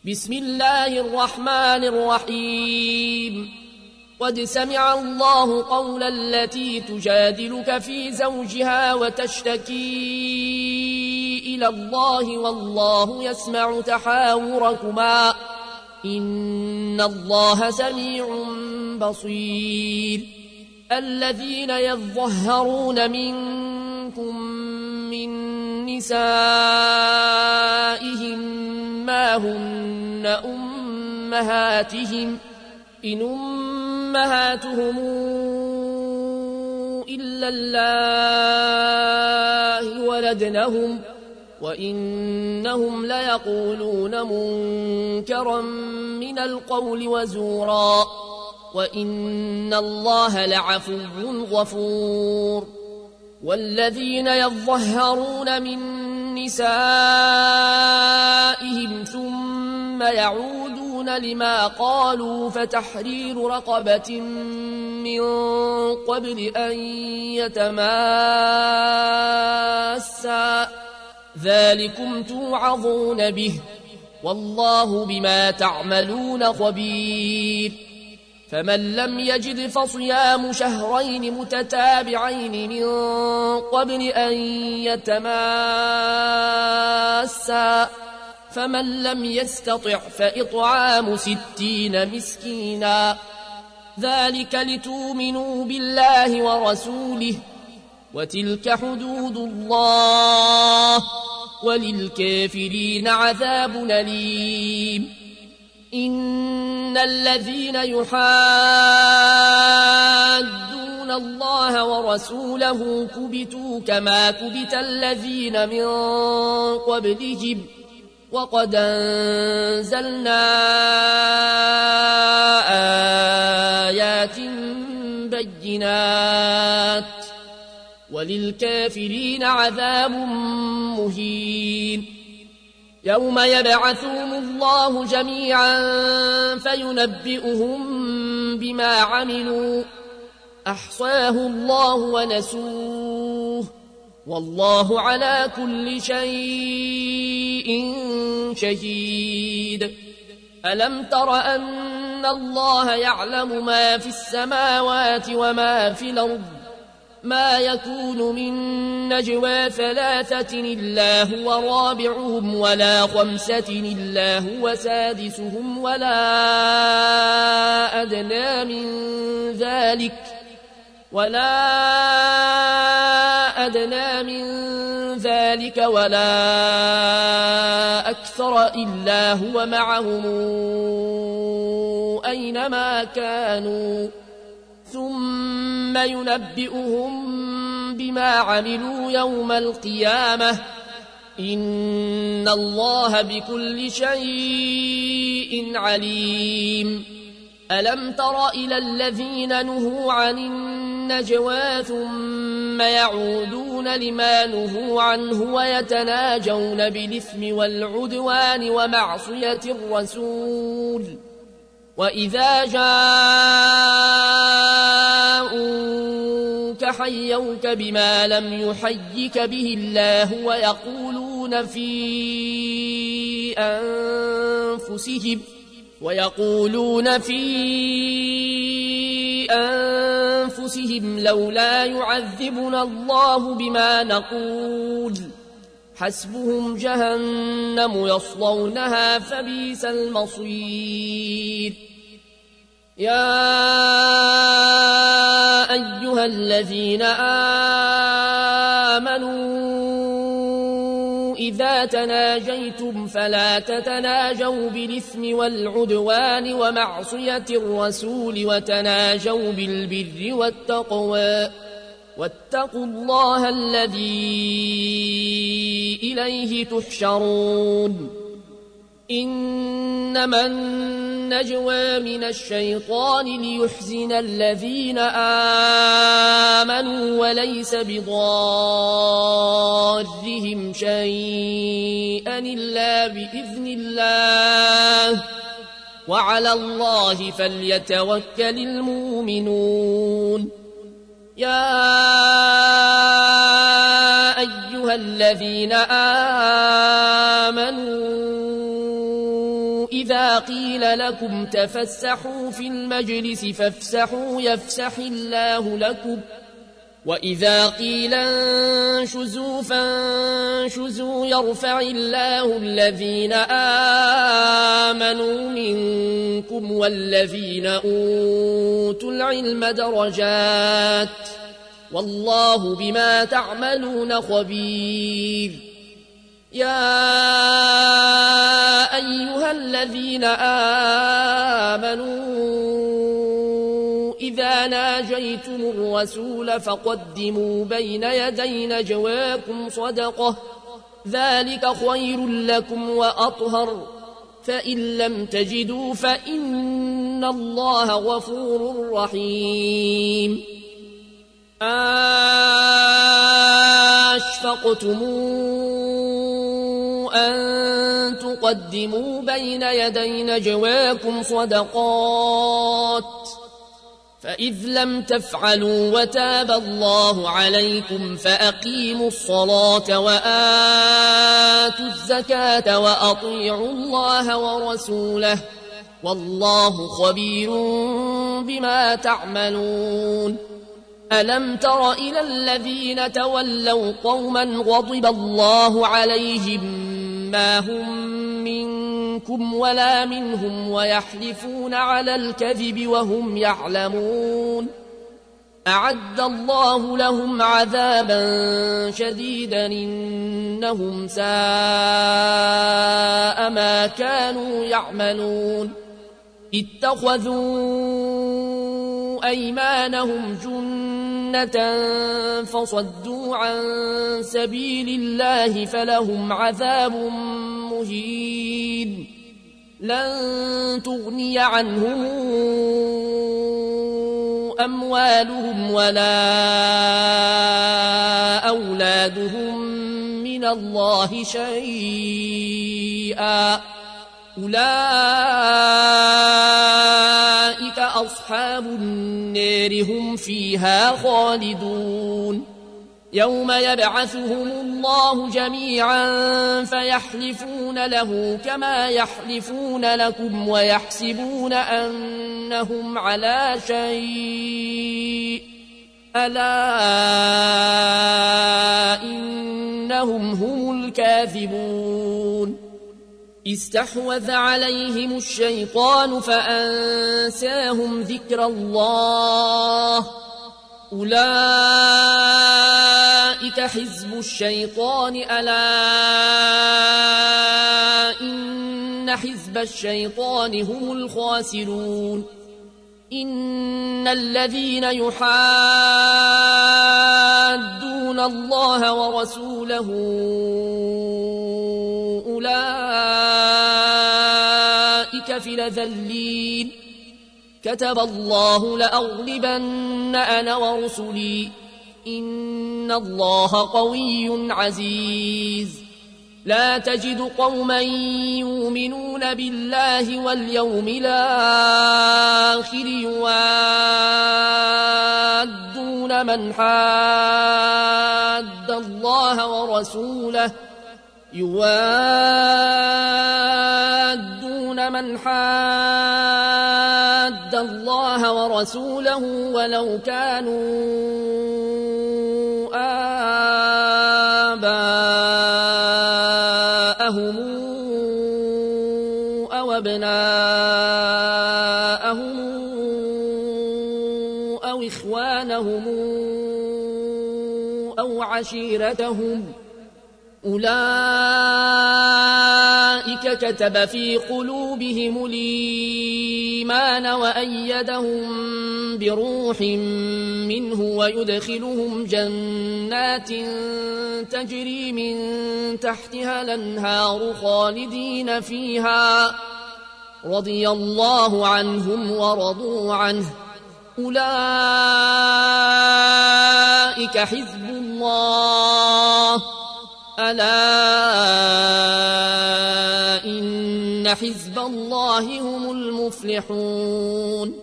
بسم الله الرحمن الرحيم قد سمع الله قول التي تجادلك في زوجها وتشتكي إلى الله والله يسمع تحاوركما إن الله سميع بصير الذين يظهرون منكم من نسائهم ما هن أمهاتهم إن أمهاتهم إلا الله ولدنهم وإنهم ليقولون منكرا من القول وزورا وإن الله لعفو غفور والذين يظهرون من نسائهم ثم يعودون لما قالوا فتحرير رقبة من قبل أن يتماسا ذلكم توعظون به والله بما تعملون خبير فمن لم يجد فصيام شهرين متتابعين من قبل أن يتماسا فمن لم يستطع فإطعام 60 مسكينا ذلك لتؤمنوا بالله ورسوله وتلك حدود الله وللكافرين عذاب أليم إن الذين يحادون الله ورسوله كبتوا كما كبت الذين من قبلهم وقد أنزلنا آيات بينات وللكافرين عذاب مهين يوم يبعثهم الله جميعا فينبئهم بما عملوا أحصاه الله ونسوه والله على كل شيء شهيد ألم تر أن الله يعلم ما في السماوات وما في الأرض ما يكون من نجوى 3 إلا هو رابعهم ولا 5 إلا هو سادسهم ولا أدنى من ذلك ولا أكثر إلا هو معهم أينما كانوا ثم ينبئهم بما عملوا يوم القيامة إن الله بكل شيء عليم ألم تر إلى الذين نهوا عن النجوى ثم يعودون لما نهوا عنه ويتناجون بالإثم والعدوان ومعصية الرسول وإذا جاءوك حيوك بما لم يحيك به الله ويقولون في أنفسهم لولا يعذبنا الله بما نقول حسبهم جهنم يصلونها فبئس المصير يا أيها الذين آمنوا إذا تناجيتم فلا تتناجوا بالإثم والعدوان ومعصية الرسول وتناجوا بالبر والتقوى واتقوا الله الذي إليه تحشرون إنما النجوى من الشيطان ليحزن الذين آمنوا وليس بضارهم شيئا إلا بإذن الله وعلى الله فليتوكل المؤمنون يا أيها الذين آمنوا إذا قيل لكم تفسحوا في المجلس فافسحوا يفسح الله لكم وإذا قيل انشزوا فانشزوا يرفع الله الذين آمنوا منكم والذين أوتوا العلم درجات والله بما تعملون خبير. يا أيها الذين آمنوا إذا ناجيتم الرسول فقدموا بين يدي نجواكم صدقة ذلك خير لكم وأطهر فإن لم تجدوا فإن الله غفور رحيم. أشفقتم أن تقدموا بين يدي نجواكم صدقات فإذ لم تفعلوا وتاب الله عليكم فأقيموا الصلاة وآتوا الزكاة وأطيعوا الله ورسوله والله خبير بما تعملون. ألم تر إلى الذين تولوا قوما غضب الله عليهم ما هم منكم ولا منهم ويحلفون على الكذب وهم يعلمون أعد الله لهم عذابا شديدا إنهم ساء ما كانوا يعملون. اتخذوا أيمانهم جنة فصدوا عن سبيل الله فلهم عذاب مهين. لن تغني عنهم أموالهم ولا أولادهم من الله شيئا أولئك أصحاب النار هم فيها خالدون. يوم يبعثهم الله جميعا فيحلفون له كما يحلفون لكم ويحسبون أنهم على شيء ألا إنهم هم الكاذبون. استحوذ عليهم الشيطان فأنساهم ذكر الله أولئك حزب الشيطان ألا إن حزب الشيطان هم الخاسرون. إن الذين يحادون الله ورسوله أولئك في الأذلين. كتب الله لأغلبن أنا ورسلي إن الله قوي عزيز. لا تجد قوما يؤمنون بالله واليوم الآخر يوادون من حاد الله ورسوله ولو كانوا آباءهم أو أبناءهم أو إخوانهم أو عشيرتهم أولئك كتب في قلوبهم الإيمان وأيدهم بروح منه ويدخلهم جنات تجري من تحتها الأنهار خالدين فيها رضي الله عنهم ورضوا عنه أولئك حزب الله ألا إن حزب الله هم المفلحون.